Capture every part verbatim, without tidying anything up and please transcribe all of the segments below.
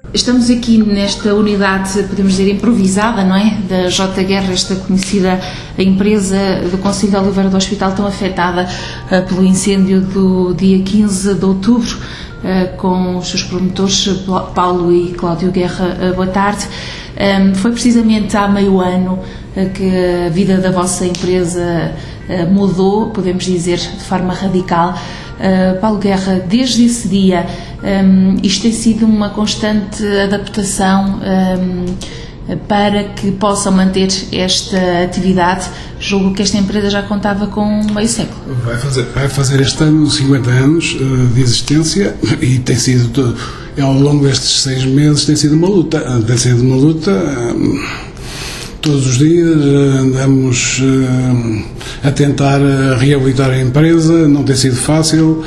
Estamos aqui nesta unidade, podemos dizer, improvisada, não é? Da J. Guerra, esta conhecida empresa do Concelho de Oliveira do Hospital, tão afetada uh, pelo incêndio do dia quinze de outubro, uh, com os seus promotores Paulo e Cláudio Guerra. Uh, boa tarde. Um, foi precisamente há meio ano uh, que a vida da vossa empresa uh, mudou, podemos dizer, de forma radical. Uh, Paulo Guerra, desde esse dia, um, isto tem sido uma constante adaptação um, para que possam manter esta atividade. Julgo que esta empresa já contava com meio século. Vai fazer, vai fazer este ano cinquenta anos uh, de existência e tem sido, todo, ao longo destes seis meses, tem sido uma luta. Tem sido uma luta. Um, Todos os dias andamos a tentar reabilitar a empresa, não tem sido fácil.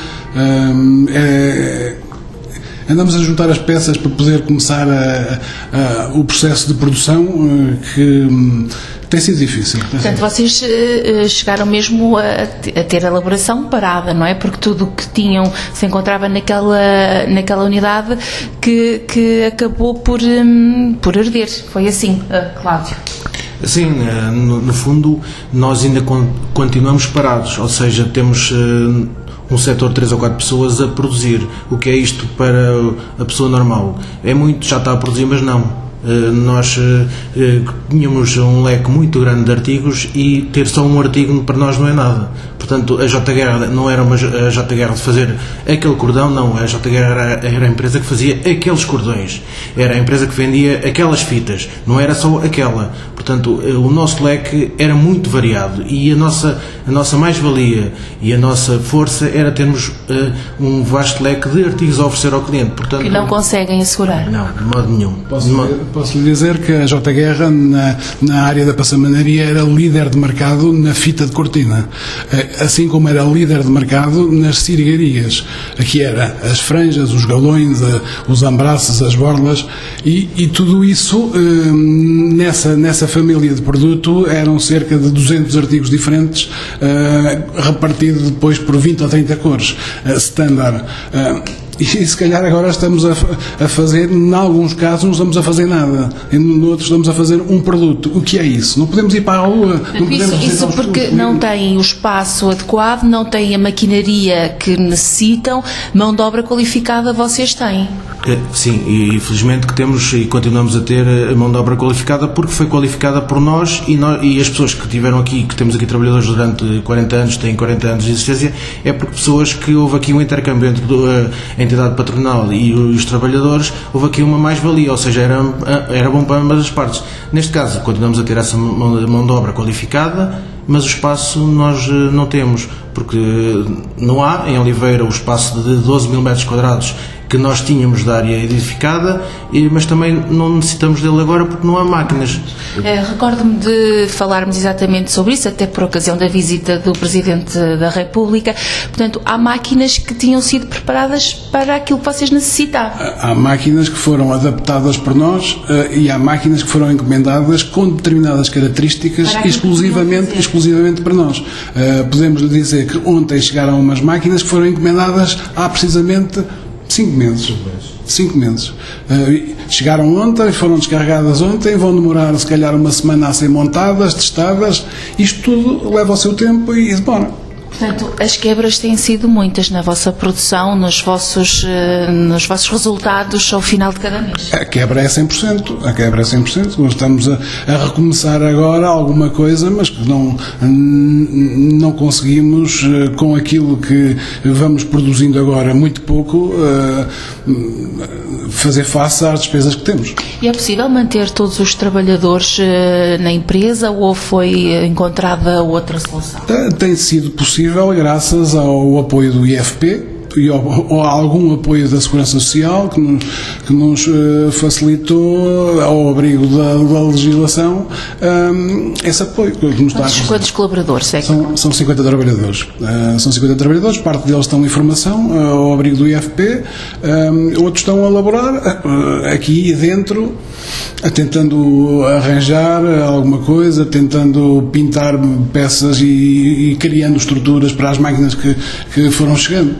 É, andamos a juntar as peças para poder começar a, a, o processo de produção, que tem sido difícil. Portanto, vocês uh, chegaram mesmo a, a ter a elaboração parada, não é? Porque tudo o que tinham se encontrava naquela, naquela unidade que, que acabou por, um, por arder. Foi assim, uh, Cláudio? Sim, no, no fundo nós ainda con- continuamos parados, ou seja, temos uh, um setor de três ou quatro pessoas a produzir. O que é isto para a pessoa normal? É muito, já está a produzir, mas não. Uh, nós uh, uh, tínhamos um leque muito grande de artigos e ter só um artigo para nós não é nada. Portanto, a J. Guerra não era uma a J. Guerra de fazer aquele cordão, não. A J. Guerra era, era a empresa que fazia aqueles cordões. Era a empresa que vendia aquelas fitas. Não era só aquela. Portanto, o nosso leque era muito variado e a nossa, a nossa mais-valia e a nossa força era termos uh, um vasto leque de artigos a oferecer ao cliente. Portanto, que não conseguem assegurar. Não, de modo nenhum. Posso, de modo... posso lhe dizer que a J. Guerra, na, na área da passamanaria, era líder de mercado na fita de cortina. Assim como era líder de mercado nas sirigarias. Aqui era as franjas, os galões, os ambraços, as borlas e, e tudo isso uh, nessa, nessa família de produto eram cerca de duzentos artigos diferentes, uh, repartidos depois por vinte ou trinta cores, uh, standard. Uh, E se calhar agora estamos a, a fazer, em alguns casos não estamos a fazer nada, em outros estamos a fazer um produto. O que é isso? Não podemos ir para a rua. Não isso isso porque não têm o espaço adequado, não têm a maquinaria que necessitam, mão de obra qualificada vocês têm. Sim, e felizmente que temos e continuamos a ter a mão de obra qualificada porque foi qualificada por nós e, nós, e as pessoas que tiveram aqui, que temos aqui trabalhadores durante quarenta anos, têm quarenta anos de existência, é porque pessoas que houve aqui um intercâmbio entre a entidade patronal e os trabalhadores, houve aqui uma mais-valia, ou seja, era, era bom para ambas as partes. Neste caso, continuamos a ter essa mão de obra qualificada, mas o espaço nós não temos, porque não há em Oliveira o espaço de doze mil metros quadrados que nós tínhamos de área edificada, mas também não necessitamos dele agora porque não há máquinas. É, recordo-me de falarmos exatamente sobre isso, até por ocasião da visita do Presidente da República. Portanto, há máquinas que tinham sido preparadas para aquilo que vocês necessitavam. Há máquinas que foram adaptadas por nós uh, e há máquinas que foram encomendadas com determinadas características exclusivamente, exclusivamente para nós. Uh, podemos lhe dizer que ontem chegaram umas máquinas que foram encomendadas há precisamente cinco meses. Cinco meses. Uh, chegaram ontem, foram descarregadas ontem, vão demorar se calhar uma semana a ser montadas, testadas. Isto tudo leva o seu tempo e demora. Portanto, as quebras têm sido muitas na vossa produção, nos vossos, nos vossos resultados ao final de cada mês. A quebra é cem por cento. A quebra é cem por cento. Nós estamos a, a recomeçar agora alguma coisa, mas que não, não conseguimos, com aquilo que vamos produzindo agora, muito pouco, fazer face às despesas que temos. E é possível manter todos os trabalhadores na empresa ou foi encontrada outra solução? Tem sido possível graças ao apoio do I F P e ao, a algum apoio da Segurança Social que nos, que nos uh, facilitou, ao abrigo da, da legislação, um, esse apoio. Que nos quantos, está a... quantos colaboradores? É que... são, são cinquenta trabalhadores. Uh, são cinquenta trabalhadores, parte deles estão em formação uh, ao abrigo do I F P, um, outros estão a laborar uh, aqui dentro, uh, tentando arranjar alguma coisa, tentando pintar peças e, e criando estruturas para as máquinas que, que foram chegando.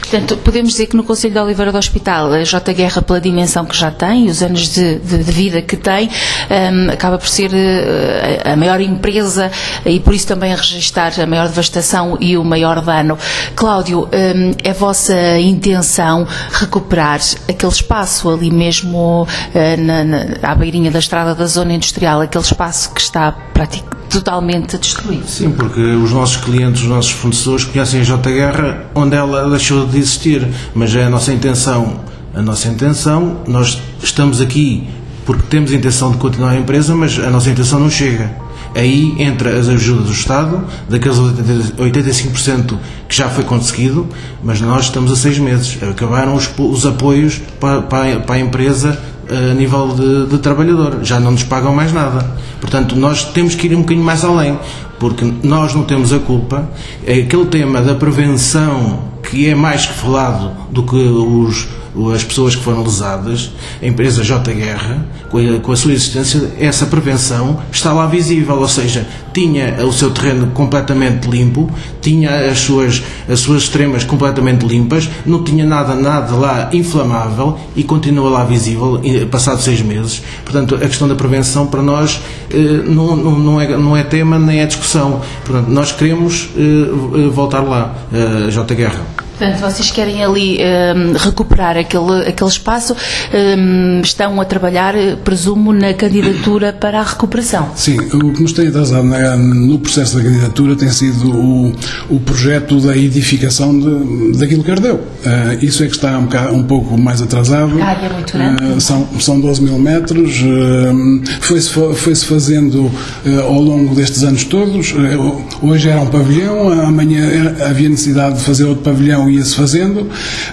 Portanto, podemos dizer que no Concelho de Oliveira do Hospital, a J. Guerra, pela dimensão que já tem, os anos de, de, de vida que tem, um, acaba por ser uh, a maior empresa e por isso também a registrar a maior devastação e o maior dano. Cláudio, um, é vossa intenção recuperar aquele espaço ali mesmo uh, na, na, à beirinha da estrada da zona industrial, aquele espaço que está praticamente totalmente destruído? Sim, porque os nossos clientes, os nossos fornecedores conhecem a J. Guerra onde ela deixou de existir, mas é a nossa intenção, a nossa intenção, nós estamos aqui porque temos a intenção de continuar a empresa, mas a nossa intenção não chega. Aí entra as ajudas do Estado, daqueles oitenta e cinco por cento que já foi conseguido, mas nós estamos a seis meses. Acabaram os, os apoios para, para, para a empresa a nível de, de trabalhador, já não nos pagam mais nada. Portanto, nós temos que ir um bocadinho mais além, porque nós não temos a culpa. É aquele tema da prevenção que é mais que falado do que os, as pessoas que foram lesadas. A empresa J. Guerra, com a, com a sua existência, essa prevenção está lá visível, ou seja, tinha o seu terreno completamente limpo, tinha as suas, as suas extremas completamente limpas, não tinha nada, nada lá inflamável e continua lá visível, passados seis meses. Portanto, a questão da prevenção para nós não, não, não, é, não é tema nem é discussão. Portanto, nós queremos voltar lá, J. Guerra. Portanto, vocês querem ali um, recuperar aquele, aquele espaço, um, estão a trabalhar, presumo, na candidatura para a recuperação. Sim, o que nos tem atrasado na, no processo da candidatura tem sido o, o projeto da edificação de, daquilo que ardeu. Uh, isso é que está um, bocado, um pouco mais atrasado. A área é muito grande. Uh, são, são doze mil metros, uh, foi-se, foi-se fazendo uh, ao longo destes anos todos. Uh, hoje era um pavilhão, amanhã era, havia necessidade de fazer outro pavilhão, ia-se fazendo,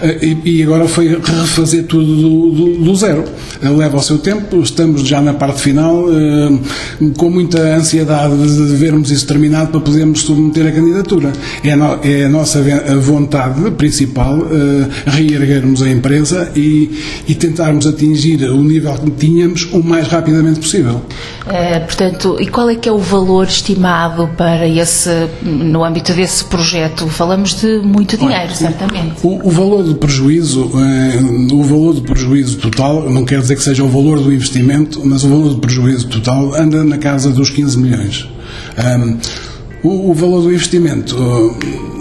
e agora foi refazer tudo do, do, do zero. Leva o seu tempo, estamos já na parte final, com muita ansiedade de vermos isso terminado para podermos submeter a candidatura. É a, no, é a nossa vontade principal reerguermos a empresa e, e tentarmos atingir o nível que tínhamos o mais rapidamente possível. É, portanto, e qual é que é o valor estimado para esse, no âmbito desse projeto? Falamos de muito dinheiro. Olha, certamente. O, o valor do prejuízo, eh, o valor do prejuízo total, não quer dizer que seja o valor do investimento, mas o valor do prejuízo total anda na casa dos quinze milhões. Um, o, o valor do investimento uh,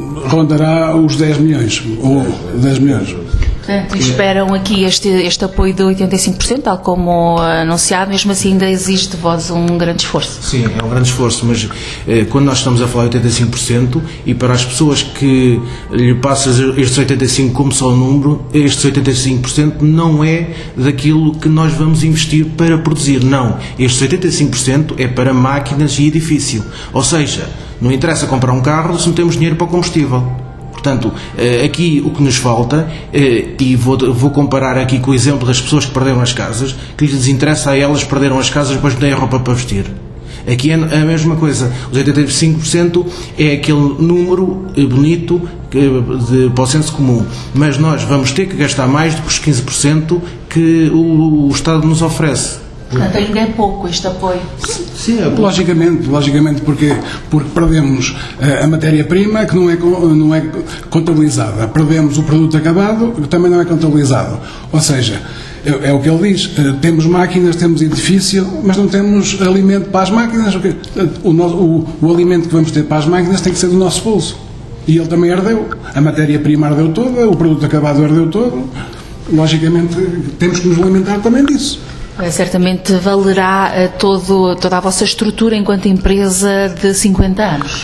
rondará os dez milhões, ou dez milhões. Portanto, esperam aqui este, este apoio de oitenta e cinco por cento, tal como anunciado, mesmo assim ainda exige de vós um grande esforço. Sim, é um grande esforço, mas eh, quando nós estamos a falar de oitenta e cinco por cento, e para as pessoas que lhe passam estes oitenta e cinco por cento como só o número, estes oitenta e cinco por cento não é daquilo que nós vamos investir para produzir, não. Estes oitenta e cinco por cento é para máquinas e edifício, ou seja, não interessa comprar um carro se não temos dinheiro para o combustível. Portanto, aqui o que nos falta, e vou, vou comparar aqui com o exemplo das pessoas que perderam as casas, que lhes interessa a elas perderam as casas, depois não têm a roupa para vestir. Aqui é a mesma coisa, os oitenta e cinco por cento é aquele número bonito de, para o senso comum, mas nós vamos ter que gastar mais do que os quinze por cento que o, o Estado nos oferece. Portanto, ainda é pouco este apoio. Sim, é logicamente, logicamente porque, porque perdemos a matéria-prima que não é, não é contabilizada, perdemos o produto acabado que também não é contabilizado. Ou seja, é, é o que ele diz, temos máquinas, temos edifício, mas não temos alimento para as máquinas. O, nosso, o, o alimento que vamos ter para as máquinas tem que ser do nosso bolso. E ele também ardeu. A matéria-prima ardeu toda, o produto acabado ardeu todo. Logicamente, temos que nos alimentar também disso. Certamente valerá uh, todo, toda a vossa estrutura enquanto empresa de cinquenta anos.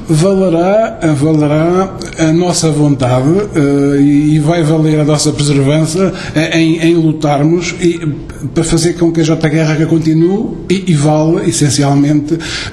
Valerá, valerá a nossa vontade uh, e vai valer a nossa perseverança em, em lutarmos e, para fazer com que a J. Guerra continue e, e vale, essencialmente,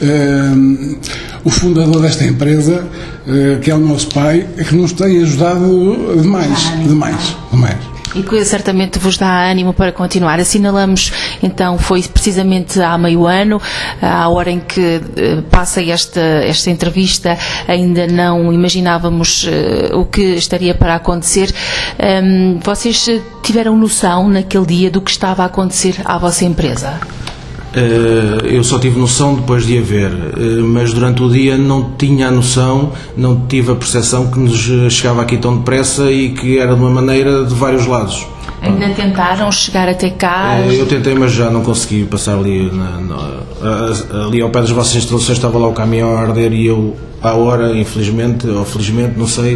uh, o fundador desta empresa, uh, que é o nosso pai, que nos tem ajudado demais, demais, demais. E que certamente vos dá ânimo para continuar. Assinalamos, então, foi precisamente há meio ano, à hora em que uh, passa esta, esta entrevista, ainda não imaginávamos uh, o que estaria para acontecer. Um, vocês tiveram noção naquele dia do que estava a acontecer à vossa empresa? Eu só tive noção depois de a ver, mas durante o dia não tinha a noção, não tive a percepção que nos chegava aqui tão depressa e que era de uma maneira de vários lados. Ainda tentaram chegar até cá? Eu tentei, mas já não consegui passar ali, na, na, ali ao pé das vossas instalações. Estava lá o caminhão a arder e eu, à hora, infelizmente ou felizmente, não sei,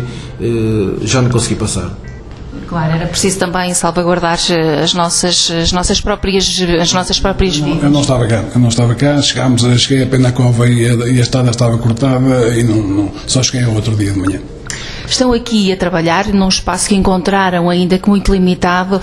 já não consegui passar. Claro, era preciso também salvaguardar as nossas, as nossas próprias, as nossas próprias vidas. Eu não estava cá, eu não estava cá, chegámos, cheguei a Penacova e a, e a estrada estava cortada e não, não, só cheguei ao outro dia de manhã. Estão aqui a trabalhar num espaço que encontraram, ainda que muito limitado,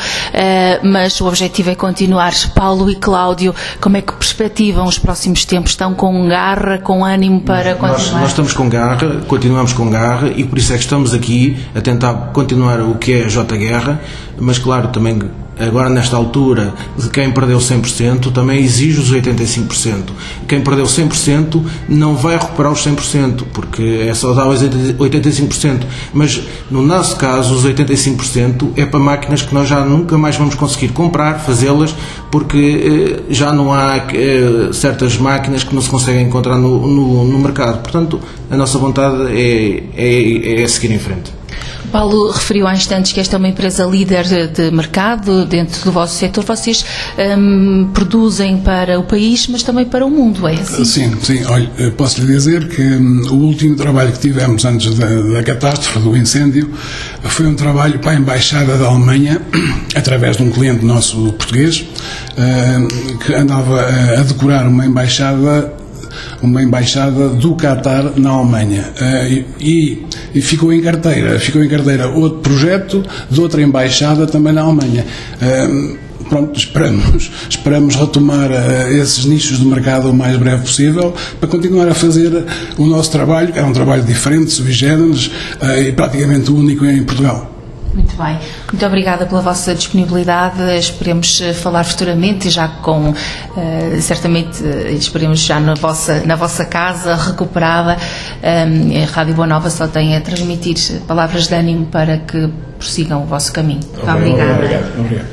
mas o objetivo é continuar. Paulo e Cláudio, como é que perspectivam os próximos tempos? Estão com garra, com ânimo para continuar? Nós, nós estamos com garra, continuamos com garra e por isso é que estamos aqui a tentar continuar o que é a J Guerra, mas claro, também agora nesta altura, de quem perdeu cem por cento também exige os oitenta e cinco por cento. Quem perdeu cem por cento não vai recuperar os cem por cento, porque é só dar os oitenta e cinco por cento, mas no nosso caso os oitenta e cinco por cento é para máquinas que nós já nunca mais vamos conseguir comprar, fazê-las, porque eh, já não há eh, certas máquinas que não se conseguem encontrar no, no, no mercado. Portanto, a nossa vontade é, é, é seguir em frente. Paulo referiu há instantes que esta é uma empresa líder de, de mercado dentro do vosso setor. Vocês hum, produzem para o país, mas também para o mundo, é assim? Sim, sim. Olha, posso lhe dizer que hum, o último trabalho que tivemos antes da, da catástrofe, do incêndio, foi um trabalho para a Embaixada da Alemanha, através de um cliente nosso português, hum, que andava a, a decorar uma embaixada uma embaixada do Qatar na Alemanha uh, e, e ficou em carteira ficou em carteira outro projeto de outra embaixada também na Alemanha. Uh, pronto, esperamos esperamos retomar uh, esses nichos de mercado o mais breve possível para continuar a fazer o nosso trabalho, que é um trabalho diferente, sui generis, uh, e praticamente único em Portugal. Muito bem. Muito obrigada pela vossa disponibilidade. Esperemos falar futuramente, já com, uh, certamente, uh, esperemos já na vossa, na vossa casa, recuperada. Um, a Rádio Boa Nova só tem a transmitir palavras de ânimo para que prossigam o vosso caminho. Muito obrigada. Obrigado. Obrigado.